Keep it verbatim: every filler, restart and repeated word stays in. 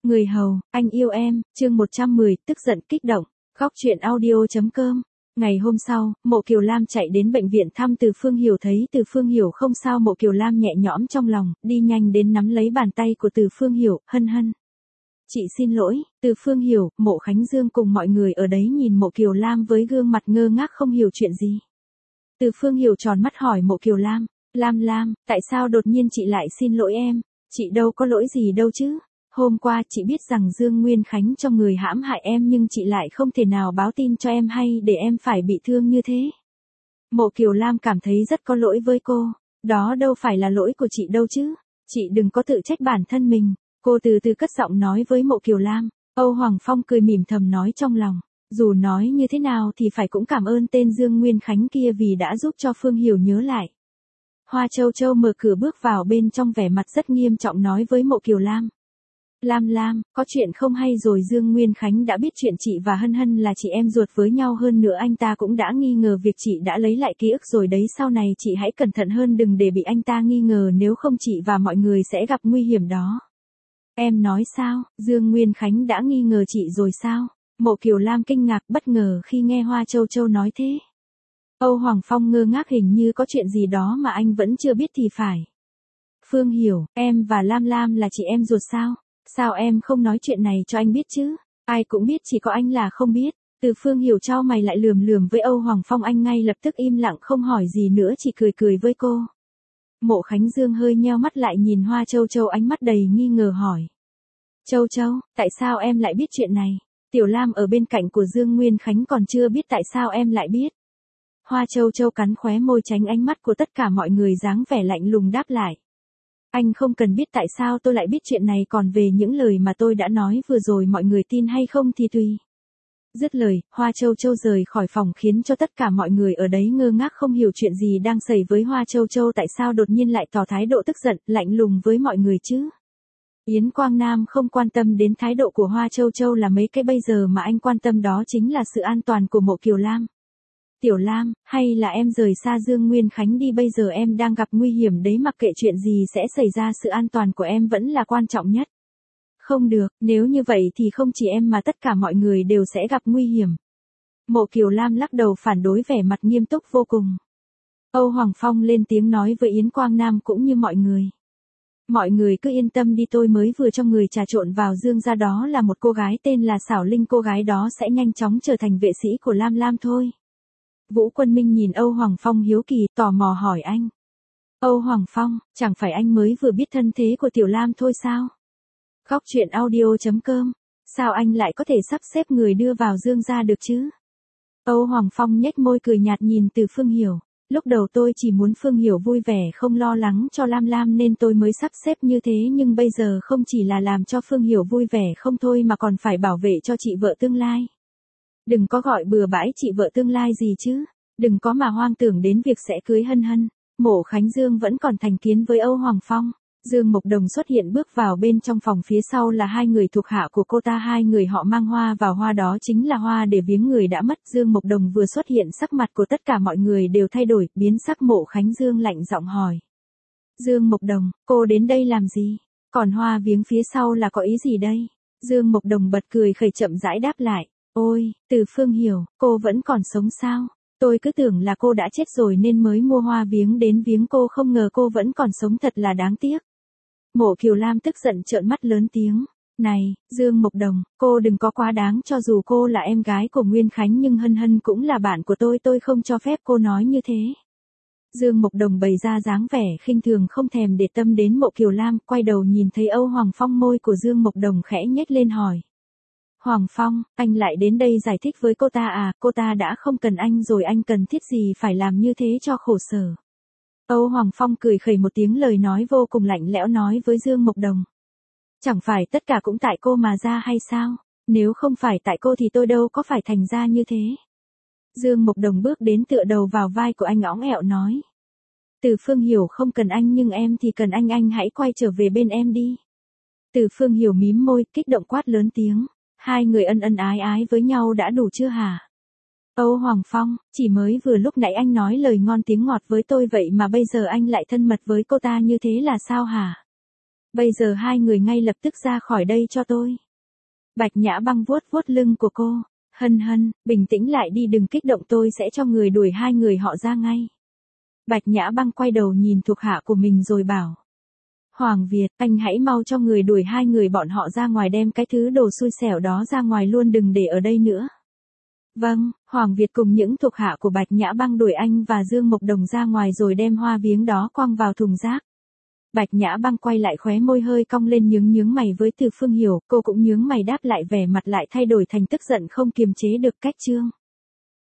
Người hầu, anh yêu em, chương một trăm mười, tức giận kích động, khóc chuyện audio.com. Ngày hôm sau, Mộ Kiều Lam chạy đến bệnh viện thăm Từ Phương Hiểu, thấy Từ Phương Hiểu không sao, Mộ Kiều Lam nhẹ nhõm trong lòng, đi nhanh đến nắm lấy bàn tay của Từ Phương Hiểu, hân hân. Chị xin lỗi, Từ Phương Hiểu. Mộ Khánh Dương cùng mọi người ở đấy nhìn Mộ Kiều Lam với gương mặt ngơ ngác không hiểu chuyện gì. Từ Phương Hiểu tròn mắt hỏi Mộ Kiều Lam, Lam Lam, tại sao đột nhiên chị lại xin lỗi em? Chị đâu có lỗi gì đâu chứ. Hôm qua chị biết rằng Dương Nguyên Khánh cho người hãm hại em nhưng chị lại không thể nào báo tin cho em hay để em phải bị thương như thế. Mộ Kiều Lam cảm thấy rất có lỗi với cô. Đó đâu phải là lỗi của chị đâu chứ. Chị đừng có tự trách bản thân mình. Cô từ từ cất giọng nói với Mộ Kiều Lam. Âu Hoàng Phong cười mỉm thầm nói trong lòng. Dù nói như thế nào thì phải cũng cảm ơn tên Dương Nguyên Khánh kia vì đã giúp cho Phương Hiểu nhớ lại. Hoa Châu Châu mở cửa bước vào bên trong, vẻ mặt rất nghiêm trọng nói với Mộ Kiều Lam. Lam Lam, có chuyện không hay rồi. Dương Nguyên Khánh đã biết chuyện chị và Hân Hân là chị em ruột với nhau, hơn nữa anh ta cũng đã nghi ngờ việc chị đã lấy lại ký ức rồi đấy, sau này chị hãy cẩn thận hơn, đừng để bị anh ta nghi ngờ, nếu không chị và mọi người sẽ gặp nguy hiểm đó. Em nói sao, Dương Nguyên Khánh đã nghi ngờ chị rồi sao? Mộ Kiều Lam kinh ngạc bất ngờ khi nghe Hoa Châu Châu nói thế. Âu Hoàng Phong ngơ ngác, hình như có chuyện gì đó mà anh vẫn chưa biết thì phải. Phương Hiểu, em và Lam Lam là chị em ruột sao? Sao em không nói chuyện này cho anh biết chứ? Ai cũng biết, chỉ có anh là không biết. Từ Phương Hiểu chau mày lại lườm lườm với Âu Hoàng Phong, anh ngay lập tức im lặng không hỏi gì nữa, chỉ cười cười với cô. Mộ Khánh Dương hơi nheo mắt lại nhìn Hoa Châu Châu, ánh mắt đầy nghi ngờ hỏi. Châu Châu, tại sao em lại biết chuyện này? Tiểu Lam ở bên cạnh của Dương Nguyên Khánh còn chưa biết, tại sao em lại biết? Hoa Châu Châu cắn khóe môi tránh ánh mắt của tất cả mọi người, dáng vẻ lạnh lùng đáp lại. Anh không cần biết tại sao tôi lại biết chuyện này, còn về những lời mà tôi đã nói vừa rồi mọi người tin hay không thì tùy. Dứt lời, Hoa Châu Châu rời khỏi phòng khiến cho tất cả mọi người ở đấy ngơ ngác không hiểu chuyện gì đang xảy với Hoa Châu Châu, tại sao đột nhiên lại tỏ thái độ tức giận, lạnh lùng với mọi người chứ. Yến Quang Nam không quan tâm đến thái độ của Hoa Châu Châu là mấy cái bây giờ, mà anh quan tâm đó chính là sự an toàn của Mộ Kiều Lam. Tiểu Lam, hay là em rời xa Dương Nguyên Khánh đi, bây giờ em đang gặp nguy hiểm đấy, mặc kệ chuyện gì sẽ xảy ra sự an toàn của em vẫn là quan trọng nhất. Không được, nếu như vậy thì không chỉ em mà tất cả mọi người đều sẽ gặp nguy hiểm. Mộ Kiều Lam lắc đầu phản đối, vẻ mặt nghiêm túc vô cùng. Âu Hoàng Phong lên tiếng nói với Yến Quang Nam cũng như mọi người. Mọi người cứ yên tâm đi, tôi mới vừa cho người trà trộn vào Dương gia, đó là một cô gái tên là Xảo Linh, cô gái đó sẽ nhanh chóng trở thành vệ sĩ của Lam Lam thôi. Vũ Quân Minh nhìn Âu Hoàng Phong hiếu kỳ, tò mò hỏi anh. Âu Hoàng Phong, chẳng phải anh mới vừa biết thân thế của Tiểu Lam thôi sao? Khóc chuyện audio.com, sao anh lại có thể sắp xếp người đưa vào Dương gia được chứ? Âu Hoàng Phong nhếch môi cười nhạt nhìn Từ Phương Hiểu. Lúc đầu tôi chỉ muốn Phương Hiểu vui vẻ không lo lắng cho Lam Lam nên tôi mới sắp xếp như thế, nhưng bây giờ không chỉ là làm cho Phương Hiểu vui vẻ không thôi mà còn phải bảo vệ cho chị vợ tương lai. Đừng có gọi bừa bãi chị vợ tương lai gì chứ, đừng có mà hoang tưởng đến việc sẽ cưới Hân Hân. Mộ Khánh Dương vẫn còn thành kiến với Âu Hoàng Phong. Dương Mộc Đồng xuất hiện bước vào bên trong phòng, phía sau là hai người thuộc hạ của cô ta, hai người họ mang hoa vào, hoa đó chính là hoa để viếng người đã mất. Dương Mộc Đồng vừa xuất hiện, sắc mặt của tất cả mọi người đều thay đổi, biến sắc. Mộ Khánh Dương lạnh giọng hỏi. Dương Mộc Đồng, cô đến đây làm gì? Còn hoa viếng phía sau là có ý gì đây? Dương Mộc Đồng bật cười khẩy chậm rãi đáp lại. Ôi, Từ Phương Hiểu, cô vẫn còn sống sao? Tôi cứ tưởng là cô đã chết rồi nên mới mua hoa viếng đến viếng cô, không ngờ cô vẫn còn sống, thật là đáng tiếc. Mộ Kiều Lam tức giận trợn mắt lớn tiếng. Này, Dương Mộc Đồng, cô đừng có quá đáng, cho dù cô là em gái của Nguyên Khánh nhưng Hân Hân cũng là bạn của tôi, tôi không cho phép cô nói như thế. Dương Mộc Đồng bày ra dáng vẻ khinh thường không thèm để tâm đến Mộ Kiều Lam, quay đầu nhìn thấy Âu Hoàng Phong, môi của Dương Mộc Đồng khẽ nhếch lên hỏi. Hoàng Phong, anh lại đến đây giải thích với cô ta à? Cô ta đã không cần anh rồi, anh cần thiết gì phải làm như thế cho khổ sở? Âu Hoàng Phong cười khẩy một tiếng, lời nói vô cùng lạnh lẽo nói với Dương Mộc Đồng. Chẳng phải tất cả cũng tại cô mà ra hay sao? Nếu không phải tại cô thì tôi đâu có phải thành ra như thế. Dương Mộc Đồng bước đến tựa đầu vào vai của anh, óng ẹo nói. Từ Phương Hiểu không cần anh nhưng em thì cần anh, anh hãy quay trở về bên em đi. Từ Phương Hiểu mím môi, kích động quát lớn tiếng. Hai người ân ân ái ái với nhau đã đủ chưa hả? Âu Hoàng Phong, chỉ mới vừa lúc nãy anh nói lời ngon tiếng ngọt với tôi vậy mà bây giờ anh lại thân mật với cô ta như thế là sao hả? Bây giờ hai người ngay lập tức ra khỏi đây cho tôi. Bạch Nhã Băng vuốt vuốt lưng của cô. Hân Hân, bình tĩnh lại đi, đừng kích động, tôi sẽ cho người đuổi hai người họ ra ngay. Bạch Nhã Băng quay đầu nhìn thuộc hạ của mình rồi bảo. Hoàng Việt, anh hãy mau cho người đuổi hai người bọn họ ra ngoài, đem cái thứ đồ xui xẻo đó ra ngoài luôn, đừng để ở đây nữa. Vâng, Hoàng Việt cùng những thuộc hạ của Bạch Nhã Băng đuổi anh và Dương Mộc Đồng ra ngoài rồi đem hoa viếng đó quăng vào thùng rác. Bạch Nhã Băng quay lại, khóe môi hơi cong lên, nhướng nhướng mày với Từ Phương Hiểu, cô cũng nhướng mày đáp lại, vẻ mặt lại thay đổi thành tức giận không kiềm chế được. Cách chương